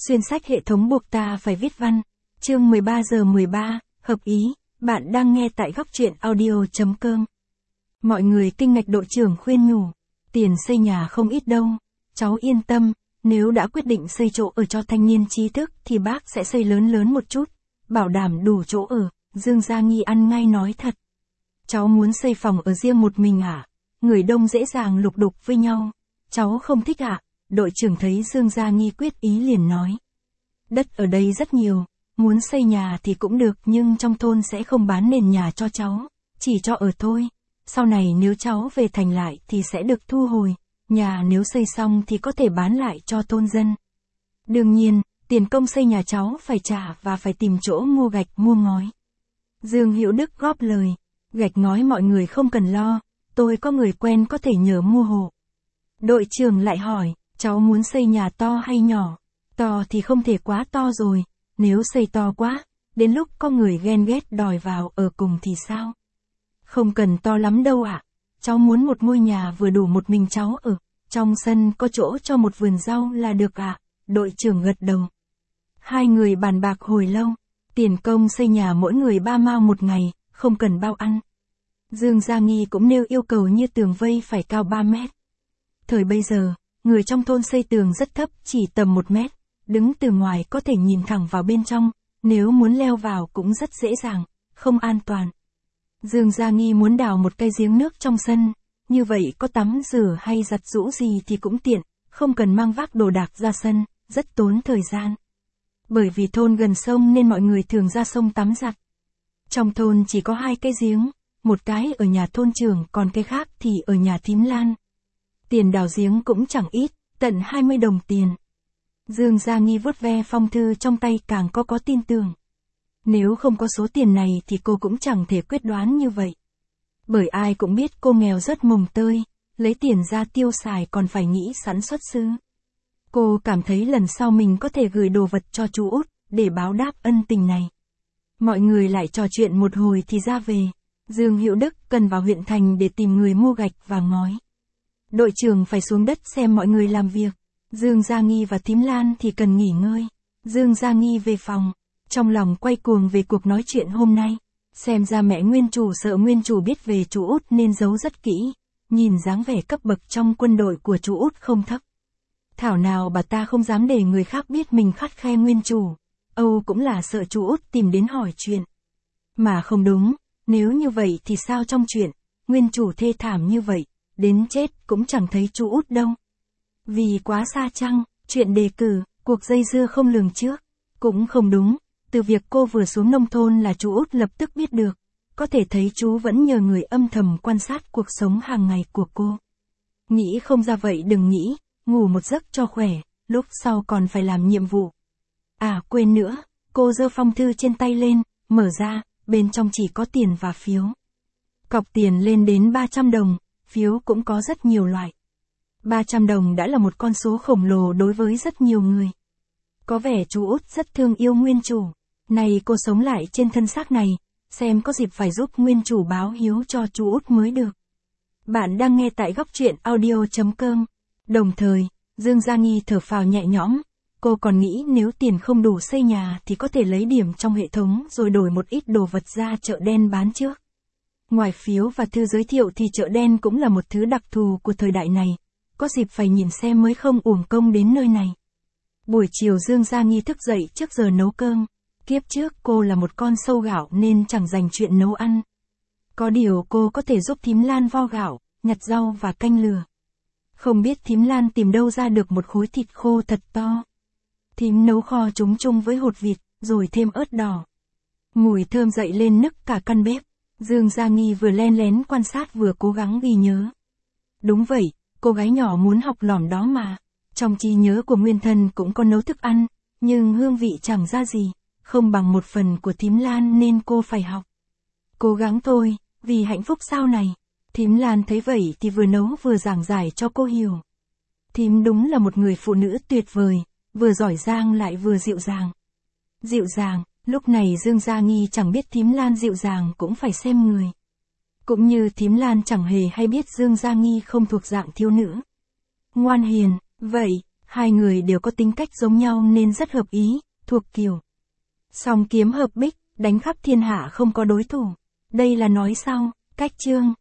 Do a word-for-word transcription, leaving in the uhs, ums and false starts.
Xuyên sách hệ thống buộc ta phải viết văn. Chương mười ba giờ mười ba, hợp ý, bạn đang nghe tại góc truyện audio.com. Mọi người kinh ngạc đội trưởng khuyên nhủ, tiền xây nhà không ít đâu, cháu yên tâm, nếu đã quyết định xây chỗ ở cho thanh niên trí thức thì bác sẽ xây lớn lớn một chút, bảo đảm đủ chỗ ở. Dương Gia Nghi ăn ngay nói thật. Cháu muốn xây phòng ở riêng một mình à? Người đông dễ dàng lục đục với nhau. Cháu không thích ạ. À? Đội trưởng thấy Dương Gia Nghi quyết ý liền nói. Đất ở đây rất nhiều, muốn xây nhà thì cũng được nhưng trong thôn sẽ không bán nền nhà cho cháu, chỉ cho ở thôi. Sau này nếu cháu về thành lại thì sẽ được thu hồi, nhà nếu xây xong thì có thể bán lại cho thôn dân. Đương nhiên, tiền công xây nhà cháu phải trả và phải tìm chỗ mua gạch mua ngói. Dương Hữu Đức góp lời, gạch ngói mọi người không cần lo, tôi có người quen có thể nhờ mua hộ. Đội trưởng lại hỏi, cháu muốn xây nhà to hay nhỏ? To thì không thể quá to rồi, nếu xây to quá, đến lúc có người ghen ghét đòi vào ở cùng thì sao? Không cần to lắm đâu ạ, à. Cháu muốn một ngôi nhà vừa đủ một mình cháu ở, trong sân có chỗ cho một vườn rau là được ạ, à. Đội trưởng gật đầu. Hai người bàn bạc hồi lâu, tiền công xây nhà mỗi người ba mao một ngày, không cần bao ăn. Dương Gia Nghi cũng nêu yêu cầu như tường vây phải cao ba mét. Thời bây giờ, người trong thôn xây tường rất thấp, chỉ tầm một mét, đứng từ ngoài có thể nhìn thẳng vào bên trong, nếu muốn leo vào cũng rất dễ dàng, không an toàn. Dương Gia Nghi muốn đào một cây giếng nước trong sân, như vậy có tắm rửa hay giặt giũ gì thì cũng tiện, không cần mang vác đồ đạc ra sân, rất tốn thời gian. Bởi vì thôn gần sông nên mọi người thường ra sông tắm giặt. Trong thôn chỉ có hai cái giếng, một cái ở nhà thôn trưởng còn cái khác thì ở nhà thím Lan. Tiền đào giếng cũng chẳng ít, tận hai mươi đồng tiền. Dương Gia Nghi vuốt ve phong thư trong tay càng có có tin tưởng. Nếu không có số tiền này thì cô cũng chẳng thể quyết đoán như vậy. Bởi ai cũng biết cô nghèo rất mồng tơi, lấy tiền ra tiêu xài còn phải nghĩ sẵn xuất xứ. Cô cảm thấy lần sau mình có thể gửi đồ vật cho chú Út, để báo đáp ân tình này. Mọi người lại trò chuyện một hồi thì ra về. Dương Hữu Đức cần vào huyện thành để tìm người mua gạch và ngói. Đội trưởng phải xuống đất xem mọi người làm việc. Dương Gia Nghi và thím Lan thì cần nghỉ ngơi. Dương Gia Nghi về phòng, trong lòng quay cuồng về cuộc nói chuyện hôm nay. Xem ra mẹ nguyên chủ sợ nguyên chủ biết về chú Út nên giấu rất kỹ. Nhìn dáng vẻ cấp bậc trong quân đội của chú Út không thấp. Thảo nào bà ta không dám để người khác biết mình khắt khe nguyên chủ. Âu cũng là sợ chú Út tìm đến hỏi chuyện. Mà không đúng, nếu như vậy thì sao trong chuyện, nguyên chủ thê thảm như vậy, đến chết cũng chẳng thấy chú Út đâu. Vì quá xa chăng, chuyện đề cử, cuộc dây dưa không lường trước, cũng không đúng, từ việc cô vừa xuống nông thôn là chú Út lập tức biết được, có thể thấy chú vẫn nhờ người âm thầm quan sát cuộc sống hàng ngày của cô. Nghĩ không ra vậy đừng nghĩ, ngủ một giấc cho khỏe, lúc sau còn phải làm nhiệm vụ. À quên nữa, cô giơ phong thư trên tay lên, mở ra, bên trong chỉ có tiền và phiếu. Cọc tiền lên đến ba trăm đồng, phiếu cũng có rất nhiều loại. ba trăm đồng đã là một con số khổng lồ đối với rất nhiều người. Có vẻ chú Út rất thương yêu nguyên chủ. Này cô sống lại trên thân xác này, xem có dịp phải giúp nguyên chủ báo hiếu cho chú Út mới được. Bạn đang nghe tại góc truyện audio.com. Đồng thời, Dương Gia Nghi thở phào nhẹ nhõm. Cô còn nghĩ nếu tiền không đủ xây nhà thì có thể lấy điểm trong hệ thống rồi đổi một ít đồ vật ra chợ đen bán trước. Ngoài phiếu và thư giới thiệu thì chợ đen cũng là một thứ đặc thù của thời đại này. Có dịp phải nhìn xem mới không uổng công đến nơi này. Buổi chiều Dương Gia Nghi thức dậy trước giờ nấu cơm. Kiếp trước cô là một con sâu gạo nên chẳng dành chuyện nấu ăn. Có điều cô có thể giúp thím Lan vo gạo, nhặt rau và canh lửa. Không biết thím Lan tìm đâu ra được một khối thịt khô thật to. Thím nấu kho chúng chung với hột vịt, rồi thêm ớt đỏ. Mùi thơm dậy lên nức cả căn bếp. Dương Gia Nghi vừa len lén quan sát vừa cố gắng ghi nhớ. Đúng vậy, cô gái nhỏ muốn học lỏm đó mà. Trong trí nhớ của nguyên thân cũng có nấu thức ăn, nhưng hương vị chẳng ra gì, không bằng một phần của thím Lan nên cô phải học. Cố gắng thôi, vì hạnh phúc sau này. Thím Lan thấy vậy thì vừa nấu vừa giảng giải cho cô hiểu. Thím đúng là một người phụ nữ tuyệt vời, vừa giỏi giang lại vừa dịu dàng. Dịu dàng, lúc này Dương Gia Nghi chẳng biết thím Lan dịu dàng cũng phải xem người. Cũng như thím Lan chẳng hề hay biết Dương Gia Nghi không thuộc dạng thiếu nữ. Ngoan hiền, vậy, Hai người đều có tính cách giống nhau nên rất hợp ý, thuộc kiểu. Song kiếm hợp bích, đánh khắp thiên hạ không có đối thủ. Đây là nói sau, cách chương.